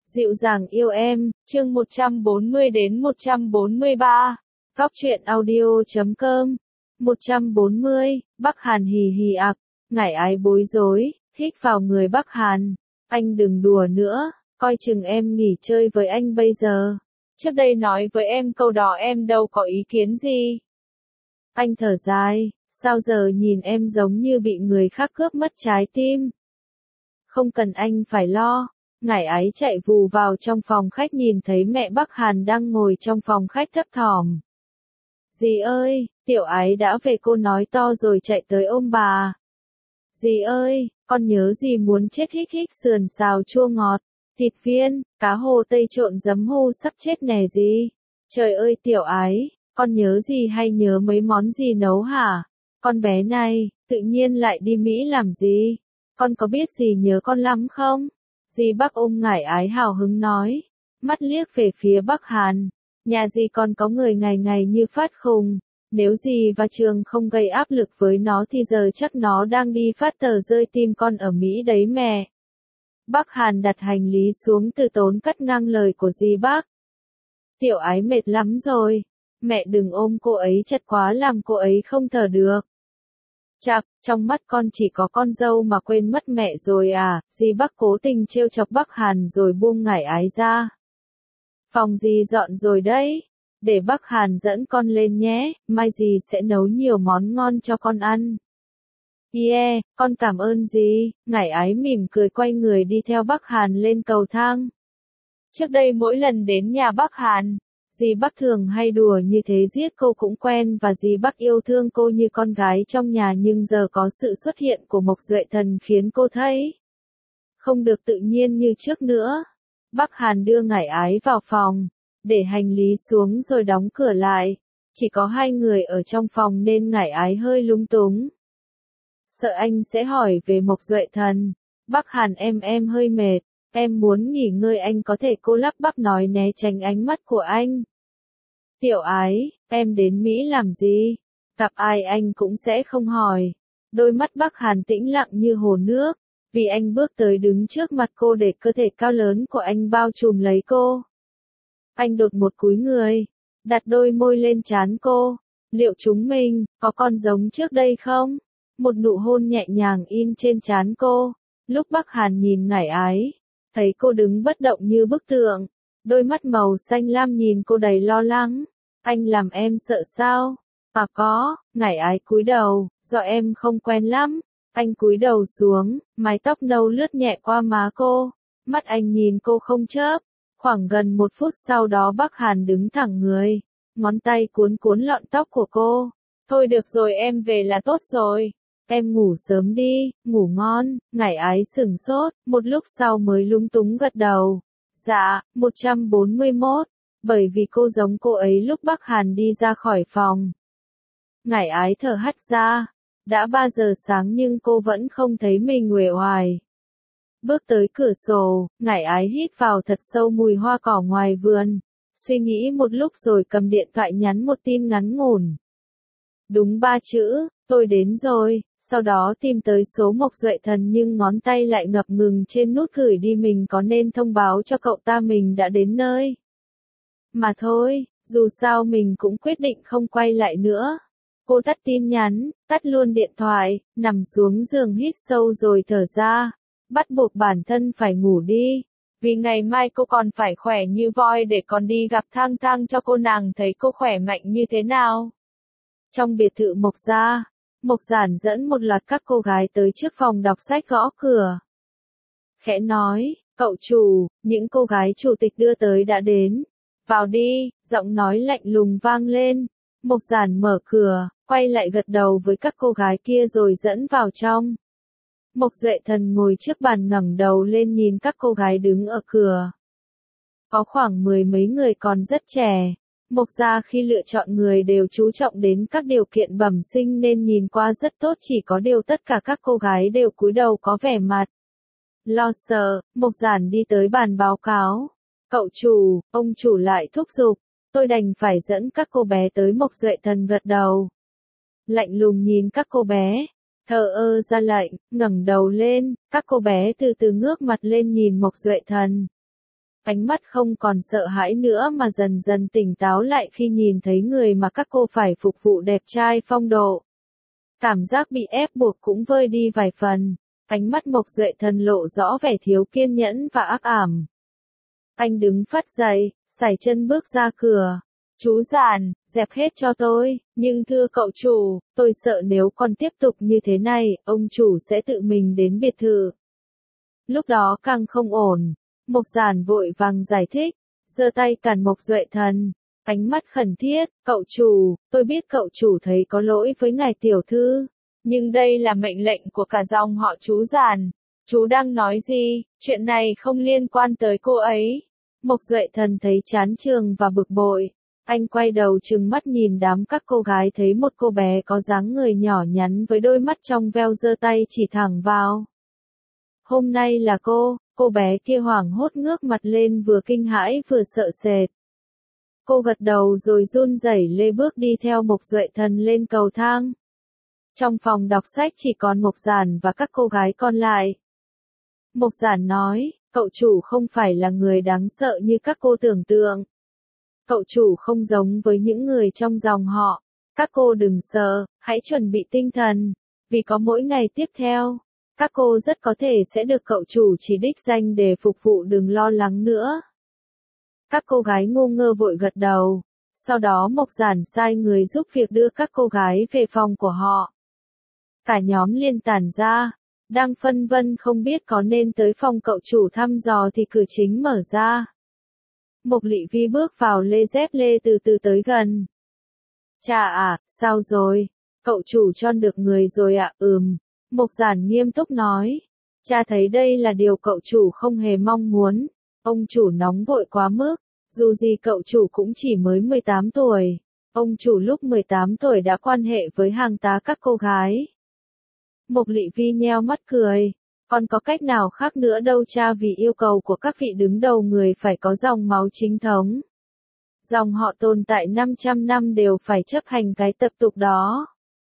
Dịu dàng yêu em, chương 140 đến 143. Góc truyện audio.com. 140, Bắc Hàn hì hì ạc, ngải ái bối rối, hít vào người Bắc Hàn. Anh đừng đùa nữa, coi chừng em nghỉ chơi với anh bây giờ. Trước đây nói với em câu đó em đâu có ý kiến gì. Anh thở dài, sao giờ nhìn em giống như bị người khác cướp mất trái tim. Không cần anh phải lo. Ngải ái chạy vù vào trong phòng khách nhìn thấy mẹ Bắc Hàn đang ngồi trong phòng khách thấp thỏm. Dì ơi, tiểu ái đã về, cô nói to rồi chạy tới ôm bà. Dì ơi, con nhớ dì muốn chết, hích hích sườn xào chua ngọt, thịt viên, cá hồ tây trộn giấm hô, sắp chết nè dì. Trời ơi tiểu ái, con nhớ dì hay nhớ mấy món dì nấu hả? Con bé này, tự nhiên lại đi Mỹ làm gì? Con có biết dì nhớ con lắm không? Dì Bắc ôm ngải ái hào hứng nói, mắt liếc về phía Bắc Hàn. Nhà dì còn có người ngày ngày như phát khùng. Nếu dì và trường không gây áp lực với nó thì giờ chắc nó đang đi phát tờ rơi tìm con ở Mỹ đấy mẹ. Bắc Hàn đặt hành lý xuống từ tốn cắt ngang lời của dì Bắc. Tiểu ái mệt lắm rồi. Mẹ đừng ôm cô ấy chặt quá làm cô ấy không thở được. Chạc, trong mắt con chỉ có con dâu mà quên mất mẹ rồi à, dì Bắc cố tình trêu chọc Bắc Hàn rồi buông ngải ái ra. Phòng dì dọn rồi đấy, để Bắc Hàn dẫn con lên nhé, mai dì sẽ nấu nhiều món ngon cho con ăn. Yeah, con cảm ơn dì, ngải ái mỉm cười quay người đi theo Bắc Hàn lên cầu thang. Trước đây mỗi lần đến nhà Bắc Hàn, dì Bắc thường hay đùa như thế giết cô cũng quen và dì Bắc yêu thương cô như con gái trong nhà, nhưng giờ có sự xuất hiện của Mộc Duệ Thần khiến cô thấy không được tự nhiên như trước nữa. Bắc Hàn đưa ngải ái vào phòng, để hành lý xuống rồi đóng cửa lại. Chỉ có hai người ở trong phòng nên ngải ái hơi lúng túng. Sợ anh sẽ hỏi về Mộc Duệ Thần. Bắc Hàn em hơi mệt. Em muốn nghỉ ngơi, anh có thể, cô lắp bắp nói né tránh ánh mắt của anh. Tiểu ái, em đến Mỹ làm gì? Gặp ai anh cũng sẽ không hỏi. Đôi mắt Bắc Hàn tĩnh lặng như hồ nước, vì anh bước tới đứng trước mặt cô để cơ thể cao lớn của anh bao trùm lấy cô. Anh đột một cúi người, đặt đôi môi lên trán cô. Liệu chúng mình có còn giống trước đây không? Một nụ hôn nhẹ nhàng in trên trán cô. Lúc Bắc Hàn nhìn ngải ái, thấy cô đứng bất động như bức tượng, đôi mắt màu xanh lam nhìn cô đầy lo lắng. Anh làm em sợ sao? À có, ngải ái cúi đầu, do em không quen lắm. Anh cúi đầu xuống, mái tóc nâu lướt nhẹ qua má cô. Mắt anh nhìn cô không chớp. Khoảng gần 1 phút sau đó Bắc Hàn đứng thẳng người, ngón tay cuốn cuốn lọn tóc của cô. Thôi được rồi, em về là tốt rồi. Em ngủ sớm đi, ngủ ngon. Ngải ái sửng sốt, một lúc sau mới lúng túng gật đầu. Dạ, 141, bởi vì cô giống cô ấy lúc Bắc Hàn đi ra khỏi phòng. Ngải ái thở hắt ra, đã 3 giờ sáng nhưng cô vẫn không thấy mình uể oải. Bước tới cửa sổ, ngải ái hít vào thật sâu mùi hoa cỏ ngoài vườn. Suy nghĩ một lúc rồi cầm điện thoại nhắn một tin ngắn ngủn. Đúng 3 chữ, tôi đến rồi. Sau đó tìm tới số Mộc Duệ Thần nhưng ngón tay lại ngập ngừng trên nút gửi đi, mình có nên thông báo cho cậu ta mình đã đến nơi. Mà thôi, dù sao mình cũng quyết định không quay lại nữa. Cô tắt tin nhắn, tắt luôn điện thoại, nằm xuống giường hít sâu rồi thở ra. Bắt buộc bản thân phải ngủ đi. Vì ngày mai cô còn phải khỏe như voi để còn đi gặp Thang Thang cho cô nàng thấy cô khỏe mạnh như thế nào. Trong biệt thự Mộc gia, Mộc Giản dẫn một loạt các cô gái tới trước phòng đọc sách gõ cửa. Khẽ nói, cậu chủ, những cô gái chủ tịch đưa tới đã đến. Vào đi, giọng nói lạnh lùng vang lên. Mộc Giản mở cửa, quay lại gật đầu với các cô gái kia rồi dẫn vào trong. Mộc Duệ Thần ngồi trước bàn ngẩng đầu lên nhìn các cô gái đứng ở cửa. Có khoảng 10 mấy người còn rất trẻ. Mộc gia khi lựa chọn người đều chú trọng đến các điều kiện bẩm sinh nên nhìn qua rất tốt, chỉ có điều tất cả các cô gái đều cúi đầu có vẻ mặt lo sợ. Mộc Giản đi tới bàn báo cáo. Cậu chủ, ông chủ lại thúc giục. Tôi đành phải dẫn các cô bé tới. Mộc Duệ Thần gật đầu. Lạnh lùng nhìn các cô bé. Thờ ơ ra lệnh, ngẩng đầu lên, các cô bé từ từ ngước mặt lên nhìn Mộc Duệ Thần. Ánh mắt không còn sợ hãi nữa mà dần dần tỉnh táo lại khi nhìn thấy người mà các cô phải phục vụ đẹp trai phong độ. Cảm giác bị ép buộc cũng vơi đi vài phần, ánh mắt Mộc Duệ Thần lộ rõ vẻ thiếu kiên nhẫn và ác ảm. Anh đứng phắt dậy, sải chân bước ra cửa. Chú Giản, dẹp hết cho tôi, nhưng thưa cậu chủ, tôi sợ nếu còn tiếp tục như thế này, ông chủ sẽ tự mình đến biệt thự. Lúc đó càng không ổn, Mộc Giản vội vàng giải thích, giơ tay cản Mộc Duệ Thần, ánh mắt khẩn thiết, cậu chủ, tôi biết cậu chủ thấy có lỗi với ngài tiểu thư, nhưng đây là mệnh lệnh của cả dòng họ chú Giản. Chú đang nói gì, chuyện này không liên quan tới cô ấy. Mộc Duệ Thần thấy chán chường và bực bội. Anh quay đầu trừng mắt nhìn đám các cô gái thấy một cô bé có dáng người nhỏ nhắn với đôi mắt trong veo giơ tay chỉ thẳng vào. Hôm nay là cô bé kia hoảng hốt ngước mặt lên vừa kinh hãi vừa sợ sệt. Cô gật đầu rồi run rẩy lê bước đi theo Mộc Duệ Thần lên cầu thang. Trong phòng đọc sách chỉ còn Mộc Giản và các cô gái còn lại. Mộc Giản nói, cậu chủ không phải là người đáng sợ như các cô tưởng tượng. Cậu chủ không giống với những người trong dòng họ. Các cô đừng sợ, hãy chuẩn bị tinh thần, vì có mỗi ngày tiếp theo. Các cô rất có thể sẽ được cậu chủ chỉ đích danh để phục vụ, đừng lo lắng nữa. Các cô gái ngu ngơ vội gật đầu. Sau đó Mộc Giản sai người giúp việc đưa các cô gái về phòng của họ. Cả nhóm liền tản ra. Đang phân vân không biết có nên tới phòng cậu chủ thăm dò thì cửa chính mở ra. Mộc Lị Vi bước vào lê dép lê từ từ tới gần. Chà à, sao rồi? Cậu chủ chọn được người rồi ạ, Mộc Giản nghiêm túc nói. Cha thấy đây là điều cậu chủ không hề mong muốn. Ông chủ nóng vội quá mức. Dù gì cậu chủ cũng chỉ mới 18 tuổi. Ông chủ lúc 18 tuổi đã quan hệ với hàng tá các cô gái. Mộc Lị Vi nheo mắt cười. Còn có cách nào khác nữa đâu cha, vì yêu cầu của các vị đứng đầu người phải có dòng máu chính thống. Dòng họ tồn tại 500 năm đều phải chấp hành cái tập tục đó.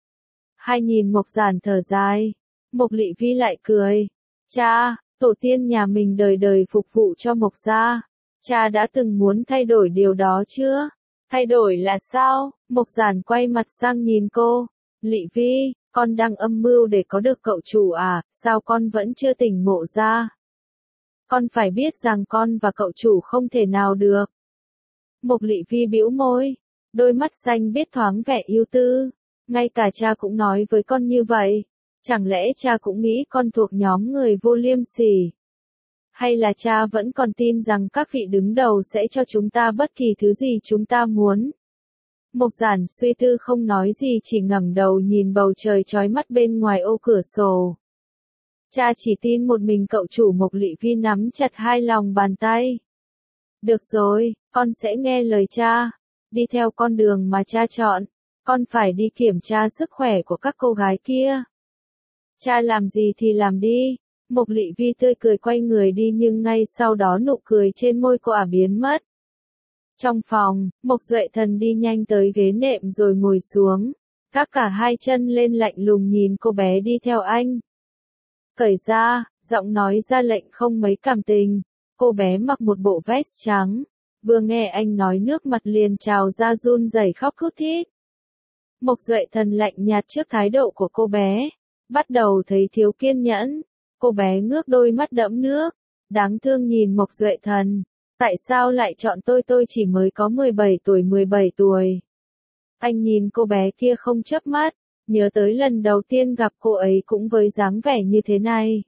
Hai nhìn Mộc Giản thở dài. Mộc Lị Vi lại cười. Cha, tổ tiên nhà mình đời đời phục vụ cho Mộc gia. Cha đã từng muốn thay đổi điều đó chưa? Thay đổi là sao? Mộc Giản quay mặt sang nhìn cô. Lị Vi, con đang âm mưu để có được cậu chủ à, sao con vẫn chưa tỉnh ngộ ra? Con phải biết rằng con và cậu chủ không thể nào được. Mộc Lị Vi bĩu môi, đôi mắt xanh biếc thoáng vẻ ưu tư. Ngay cả cha cũng nói với con như vậy. Chẳng lẽ cha cũng nghĩ con thuộc nhóm người vô liêm sỉ? Hay là cha vẫn còn tin rằng các vị đứng đầu sẽ cho chúng ta bất kỳ thứ gì chúng ta muốn? Mộc Giản suy tư không nói gì, chỉ ngẩng đầu nhìn bầu trời chói mắt bên ngoài ô cửa sổ. Cha chỉ tin một mình cậu chủ. Mộc Lị Vi nắm chặt hai lòng bàn tay. Được rồi, con sẽ nghe lời cha. Đi theo con đường mà cha chọn. Con phải đi kiểm tra sức khỏe của các cô gái kia. Cha làm gì thì làm đi. Mộc Lị Vi tươi cười quay người đi, nhưng ngay sau đó nụ cười trên môi cô biến mất. Trong phòng, Mộc Duệ Thần đi nhanh tới ghế nệm rồi ngồi xuống. Gác cả hai chân lên lạnh lùng nhìn cô bé đi theo anh. Cởi ra, giọng nói ra lệnh không mấy cảm tình. Cô bé mặc một bộ vest trắng. Vừa nghe anh nói nước mặt liền trào ra run rẩy khóc thút thít. Mộc Duệ Thần lạnh nhạt trước thái độ của cô bé. Bắt đầu thấy thiếu kiên nhẫn. Cô bé ngước đôi mắt đẫm nước. Đáng thương nhìn Mộc Duệ Thần. Tại sao lại chọn tôi chỉ mới có 17 tuổi. Anh nhìn cô bé kia không chớp mắt. Nhớ tới lần đầu tiên gặp cô ấy cũng với dáng vẻ như thế này.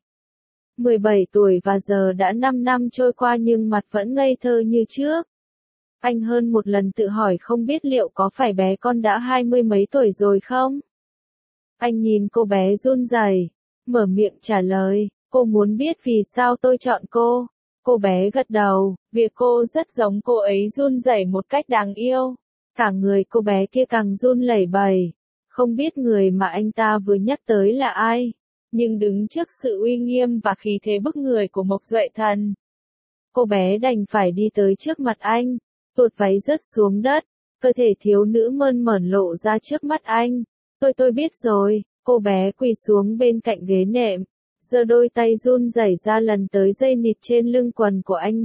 17 tuổi và giờ đã 5 năm trôi qua nhưng mặt vẫn ngây thơ như trước. Anh hơn một lần tự hỏi không biết liệu có phải bé con đã 20 mấy tuổi rồi không? Anh nhìn cô bé run rẩy, mở miệng trả lời, cô muốn biết vì sao tôi chọn cô. Cô bé gật đầu, việc cô rất giống cô ấy run rẩy một cách đáng yêu. Cả người cô bé kia càng run lẩy bẩy. Không biết người mà anh ta vừa nhắc tới là ai, nhưng đứng trước sự uy nghiêm và khí thế bức người của Mộc Duệ Thần, cô bé đành phải đi tới trước mặt anh, tuột váy rớt xuống đất, cơ thể thiếu nữ mơn mởn lộ ra trước mắt anh. Tôi biết rồi, cô bé quỳ xuống bên cạnh ghế nệm, giơ đôi tay run rẩy ra lần tới dây nịt trên lưng quần của anh.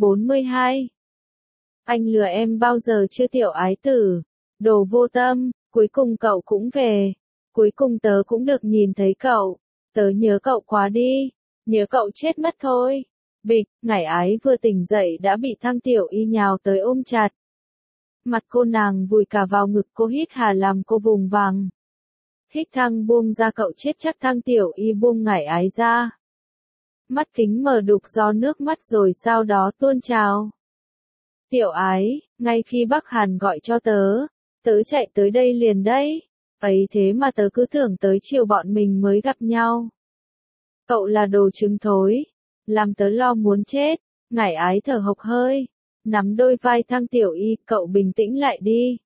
142. Anh lừa em bao giờ chưa tiểu ái tử? Đồ vô tâm, cuối cùng cậu cũng về. Cuối cùng tớ cũng được nhìn thấy cậu. Tớ nhớ cậu quá đi. Nhớ cậu chết mất thôi. Bịch, Ngải Ái vừa tỉnh dậy đã bị Thang Tiểu Y nhào tới ôm chặt. Mặt cô nàng vùi cả vào ngực cô, hít hà làm cô vùng vằng. Hít Thang buông ra, cậu chết chắc. Thang Tiểu Y buông Ngải Ái ra. Mắt kính mở đục do nước mắt rồi sau đó tuôn trào. Tiểu Ái, ngay khi Bắc Hàn gọi cho tớ, tớ chạy tới đây liền đấy. Ấy thế mà tớ cứ tưởng tới chiều bọn mình mới gặp nhau. Cậu là đồ trứng thối, làm tớ lo muốn chết. Ngải Ái thở hộc hơi, nắm đôi vai Thang Tiểu Y, cậu bình tĩnh lại đi.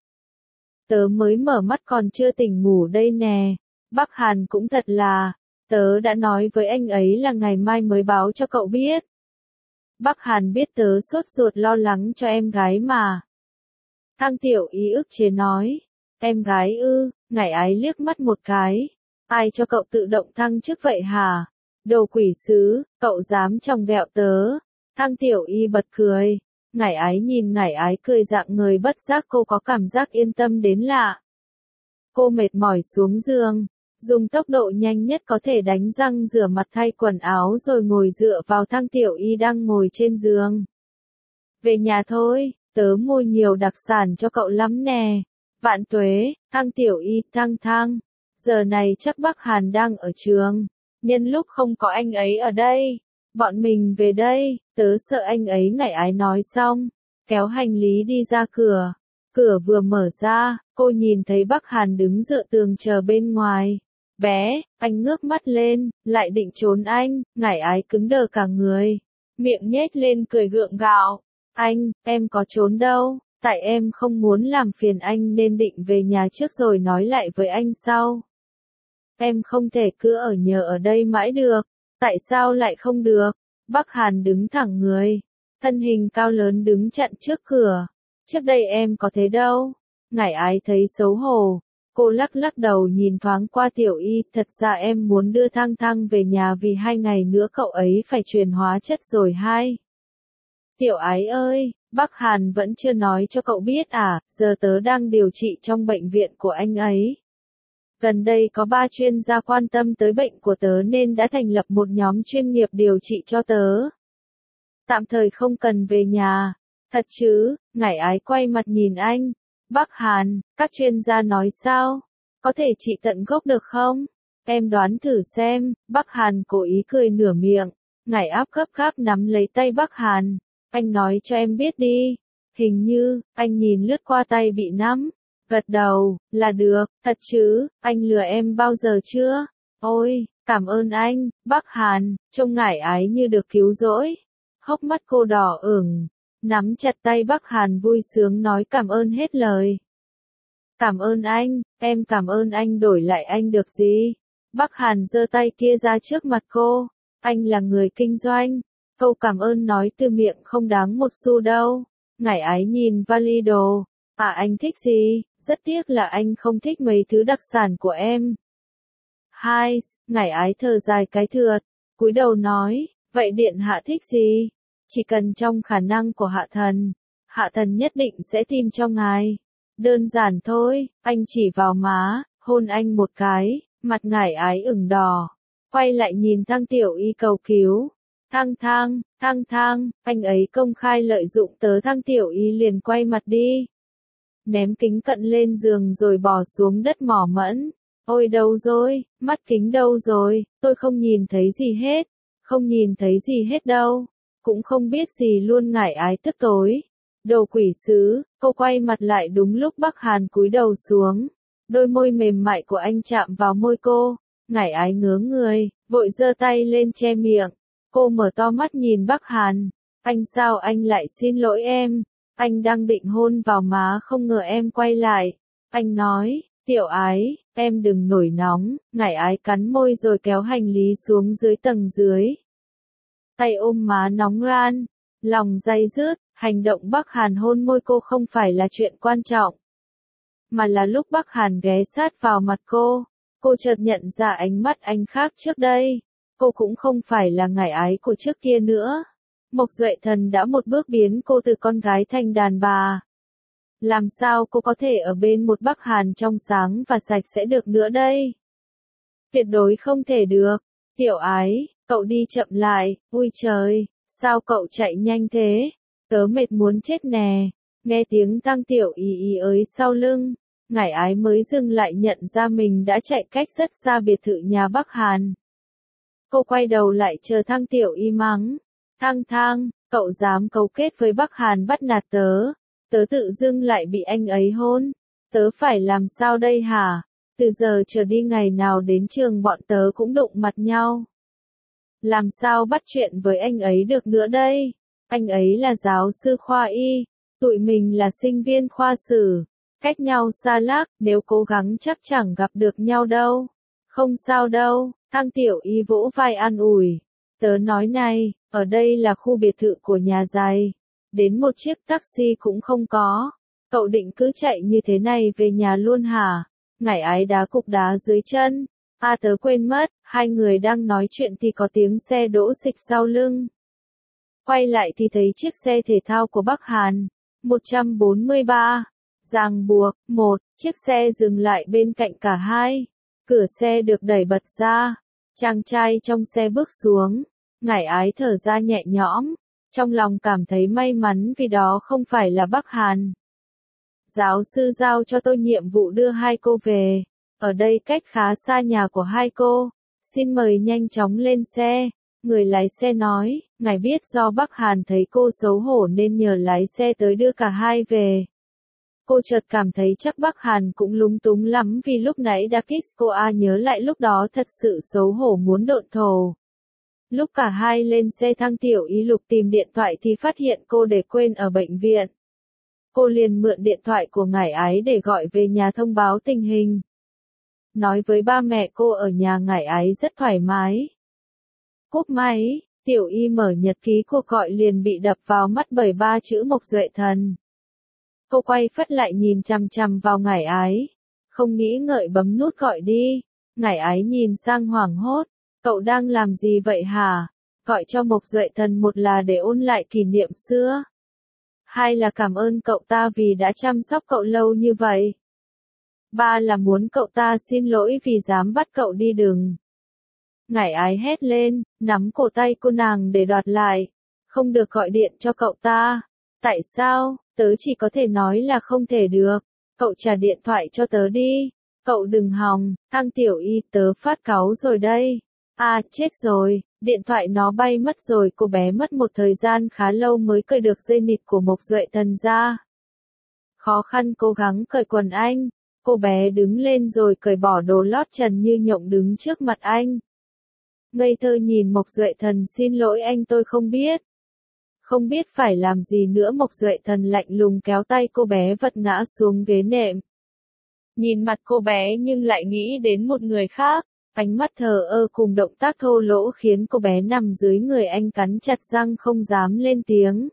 Tớ mới mở mắt còn chưa tỉnh ngủ đây nè. Bắc Hàn cũng thật là, tớ đã nói với anh ấy là ngày mai mới báo cho cậu biết. Bắc Hàn biết tớ sốt ruột lo lắng cho em gái mà. Thang Tiểu Y ức chế nói, em gái ư? Ngải Ái liếc mắt một cái. Ai cho cậu tự động thăng chức vậy hả? Đồ quỷ sứ, cậu dám chòng ghẹo tớ. Thang Tiểu Y bật cười. Ngải Ái nhìn Ngải Ái cười dạng người, bất giác cô có cảm giác yên tâm đến lạ. Cô mệt mỏi xuống giường, dùng tốc độ nhanh nhất có thể đánh răng rửa mặt thay quần áo rồi ngồi dựa vào Thang Tiểu Y đang ngồi trên giường. Về nhà thôi, tớ mua nhiều đặc sản cho cậu lắm nè. Vạn tuế, Thang Tiểu Y, Thang. Giờ này chắc Bắc Hàn đang ở trường. Nhân lúc không có anh ấy ở đây, bọn mình về đây, tớ sợ anh ấy. Ngải Ái nói xong, kéo hành lý đi ra cửa. Cửa vừa mở ra, cô nhìn thấy Bắc Hàn đứng dựa tường chờ bên ngoài. Bé, anh ngước mắt lên, lại định trốn anh. Ngải Ái cứng đờ cả người, miệng nhếch lên cười gượng gạo. Anh, em có trốn đâu, tại em không muốn làm phiền anh nên định về nhà trước rồi nói lại với anh sau. Em không thể cứ ở nhờ ở đây mãi được. Tại sao lại không được? Bắc Hàn đứng thẳng người, thân hình cao lớn đứng chặn trước cửa. Trước đây em có thế đâu. Ngải Ái thấy xấu hổ. Cô lắc đầu nhìn thoáng qua Tiểu Y. Thật ra em muốn đưa Thang về nhà vì 2 ngày nữa cậu ấy phải truyền hóa chất rồi. Tiểu Ái ơi, Bắc Hàn vẫn chưa nói cho cậu biết à? Giờ tớ đang điều trị trong bệnh viện của anh ấy. Gần đây có 3 chuyên gia quan tâm tới bệnh của tớ nên đã thành lập một nhóm chuyên nghiệp điều trị cho tớ. Tạm thời không cần về nhà. Thật chứ? Ngải Ái quay mặt nhìn anh. Bắc Hàn, các chuyên gia nói sao? Có thể trị tận gốc được không? Em đoán thử xem. Bắc Hàn cố ý cười nửa miệng. Ngải Áp gấp gáp nắm lấy tay Bắc Hàn. Anh nói cho em biết đi. Hình như, anh nhìn lướt qua tay bị nắm. Gật đầu, là được. Thật chứ? Anh lừa em bao giờ chưa? Ôi, cảm ơn anh. Bắc Hàn, trông Ngải Ái như được cứu rỗi. Hốc mắt cô đỏ ửng, nắm chặt tay Bắc Hàn vui sướng nói cảm ơn hết lời. Cảm ơn anh, em cảm ơn anh, đổi lại anh được gì? Bắc Hàn giơ tay kia ra trước mặt cô. Anh là người kinh doanh. Câu cảm ơn nói từ miệng không đáng một xu đâu. Ngải Ái nhìn vali đồ. À, anh thích gì? Rất tiếc là anh không thích mấy thứ đặc sản của em. Ngải Ái thở dài cái thượt, cúi đầu nói, vậy điện hạ thích gì? Chỉ cần trong khả năng của hạ thần nhất định sẽ tìm cho ngài. Đơn giản thôi. Anh chỉ vào má, hôn anh một cái, mặt Ngải Ái ửng đỏ. Quay lại nhìn Thang Tiểu Y cầu cứu. Thang, anh ấy công khai lợi dụng tớ. Thang Tiểu Y liền quay mặt đi. Ném kính cận lên giường rồi bỏ xuống đất mỏ mẫn. Ôi đâu rồi, mắt kính đâu rồi, tôi không nhìn thấy gì hết. Không nhìn thấy gì hết đâu. Cũng không biết gì luôn. Ngải Ái tức tối. Đồ quỷ sứ, cô quay mặt lại đúng lúc Bắc Hàn cúi đầu xuống. Đôi môi mềm mại của anh chạm vào môi cô. Ngải Ái ngớ người, vội giơ tay lên che miệng. Cô mở to mắt nhìn Bắc Hàn. Anh sao anh lại xin lỗi em? Anh đang định hôn vào má không ngờ em quay lại. Anh nói, Tiểu Ái, em đừng nổi nóng. Ngải Ái cắn môi rồi kéo hành lý xuống dưới tầng dưới. Tay ôm má nóng ran, lòng day dứt. Hành động Bắc Hàn hôn môi cô không phải là chuyện quan trọng, mà là lúc Bắc Hàn ghé sát vào mặt cô chợt nhận ra ánh mắt anh khác trước đây. cô cũng không phải là ngải ái của trước kia nữa. Mộc Duệ Thần đã một bước biến cô từ con gái thành đàn bà. Làm sao cô có thể ở bên một Bắc Hàn trong sáng và sạch sẽ được nữa đây? Tuyệt đối không thể được. Tiểu Ái, cậu đi chậm lại, ui trời, sao cậu chạy nhanh thế? Tớ mệt muốn chết nè. Nghe tiếng Tăng Tiểu Y ới sau lưng, ngải ái mới dừng lại nhận ra mình đã chạy cách rất xa biệt thự nhà Bắc Hàn. Cô quay đầu lại chờ Thăng Tiểu Y mắng. Thăng, cậu dám cấu kết với Bắc Hàn bắt nạt tớ. Tớ tự dưng lại bị anh ấy hôn. Tớ phải làm sao đây hả? Từ giờ trở đi ngày nào đến trường bọn tớ cũng đụng mặt nhau. Làm sao bắt chuyện với anh ấy được nữa đây? Anh ấy là giáo sư khoa y, tụi mình là sinh viên khoa sử. Cách nhau xa lắc, nếu cố gắng chắc chẳng gặp được nhau đâu. Không sao đâu, Thăng Tiểu Y vỗ vai an ủi. Tớ nói này, ở đây là khu biệt thự của nhà giàu. Đến một chiếc taxi cũng không có. Cậu định cứ chạy như thế này về nhà luôn hả? Ngải ái đá cục đá dưới chân. Tớ quên mất, hai người đang nói chuyện thì có tiếng xe đỗ xịch sau lưng. Quay lại thì thấy chiếc xe thể thao của Bắc Hàn. 143. Ràng buộc. 1. Chiếc xe dừng lại bên cạnh cả hai. Cửa xe được đẩy bật ra. Chàng trai trong xe bước xuống. Ngải ái thở ra nhẹ nhõm. Trong lòng cảm thấy may mắn vì đó không phải là Bắc Hàn. Giáo sư giao cho tôi nhiệm vụ đưa hai cô về. Ở đây cách khá xa nhà của hai cô. Xin mời nhanh chóng lên xe. Người lái xe nói, ngài biết do Bắc Hàn thấy cô xấu hổ nên nhờ lái xe tới đưa cả hai về. Cô chợt cảm thấy chắc Bắc Hàn cũng lúng túng lắm vì lúc nãy đã kiss cô nhớ lại lúc đó thật sự xấu hổ muốn độn thổ. Lúc cả hai lên xe Thăng Tiểu Y lục tìm điện thoại thì phát hiện cô để quên ở bệnh viện. Cô liền mượn điện thoại của ngải ái để gọi về nhà thông báo tình hình. Nói với ba mẹ cô ở nhà ngải ái rất thoải mái. Cúp máy, Tiểu Y mở nhật ký cuộc gọi liền bị đập vào mắt bởi ba chữ Mộc Duệ Thần. Cô quay phắt lại nhìn chằm chằm vào ngải ái. Không nghĩ ngợi bấm nút gọi đi. Ngải ái nhìn sang hoảng hốt. Cậu đang làm gì vậy hả? Gọi cho Mộc Duệ Thần một là để ôn lại kỷ niệm xưa. Hai là cảm ơn cậu ta vì đã chăm sóc cậu lâu như vậy. Ba là muốn cậu ta xin lỗi vì dám bắt cậu đi đường. Ngải ái hét lên, nắm cổ tay cô nàng để đoạt lại. Không được gọi điện cho cậu ta. Tại sao? Tớ chỉ có thể nói là không thể được. Cậu trả điện thoại cho tớ đi. Cậu đừng hòng, Thăng Tiểu Y, tớ phát cáu rồi đây. Chết rồi, điện thoại nó bay mất rồi. Cô bé mất một thời gian khá lâu mới cởi được dây nịt của Mộc Duệ Thần ra. Khó khăn cố gắng cởi quần anh. Cô bé đứng lên rồi cởi bỏ đồ lót trần như nhộng đứng trước mặt anh. Ngây thơ nhìn Mộc Duệ Thần, xin lỗi anh, tôi không biết. Không biết phải làm gì nữa. Mộc Duệ Thần lạnh lùng kéo tay cô bé vật ngã xuống ghế nệm. Nhìn mặt cô bé nhưng lại nghĩ đến một người khác. Ánh mắt thờ ơ cùng động tác thô lỗ khiến cô bé nằm dưới người anh cắn chặt răng không dám lên tiếng.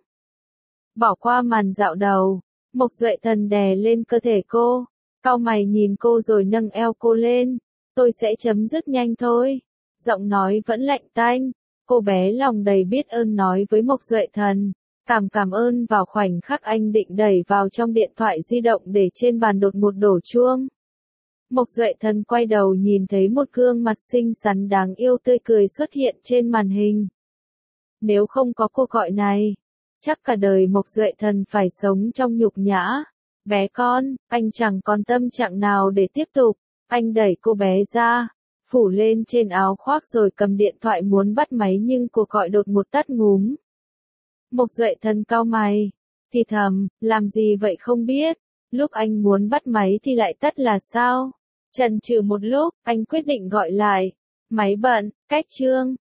Bỏ qua màn dạo đầu, Mộc Duệ Thần đè lên cơ thể cô, cau mày nhìn cô rồi nâng eo cô lên. Tôi sẽ chấm dứt nhanh thôi. Giọng nói vẫn lạnh tanh. Cô bé lòng đầy biết ơn nói với Mộc Duệ Thần. Cảm ơn. Vào khoảnh khắc anh định đẩy vào trong điện thoại di động để trên bàn đột ngột đổ chuông. Mộc Duệ Thần quay đầu nhìn thấy một gương mặt xinh xắn đáng yêu tươi cười xuất hiện trên màn hình. Nếu không có cuộc gọi này, chắc cả đời Mộc Duệ Thần phải sống trong nhục nhã. Bé con, anh chẳng còn tâm trạng nào để tiếp tục. Anh đẩy cô bé ra, phủ lên trên áo khoác rồi cầm điện thoại muốn bắt máy nhưng cuộc gọi đột ngột tắt ngúm. Mộc Duệ Thần cau mày, thì thầm, làm gì vậy không biết. Lúc anh muốn bắt máy thì lại tắt là sao? Chần chừ một lúc, anh quyết định gọi lại. Máy bận, cách chương.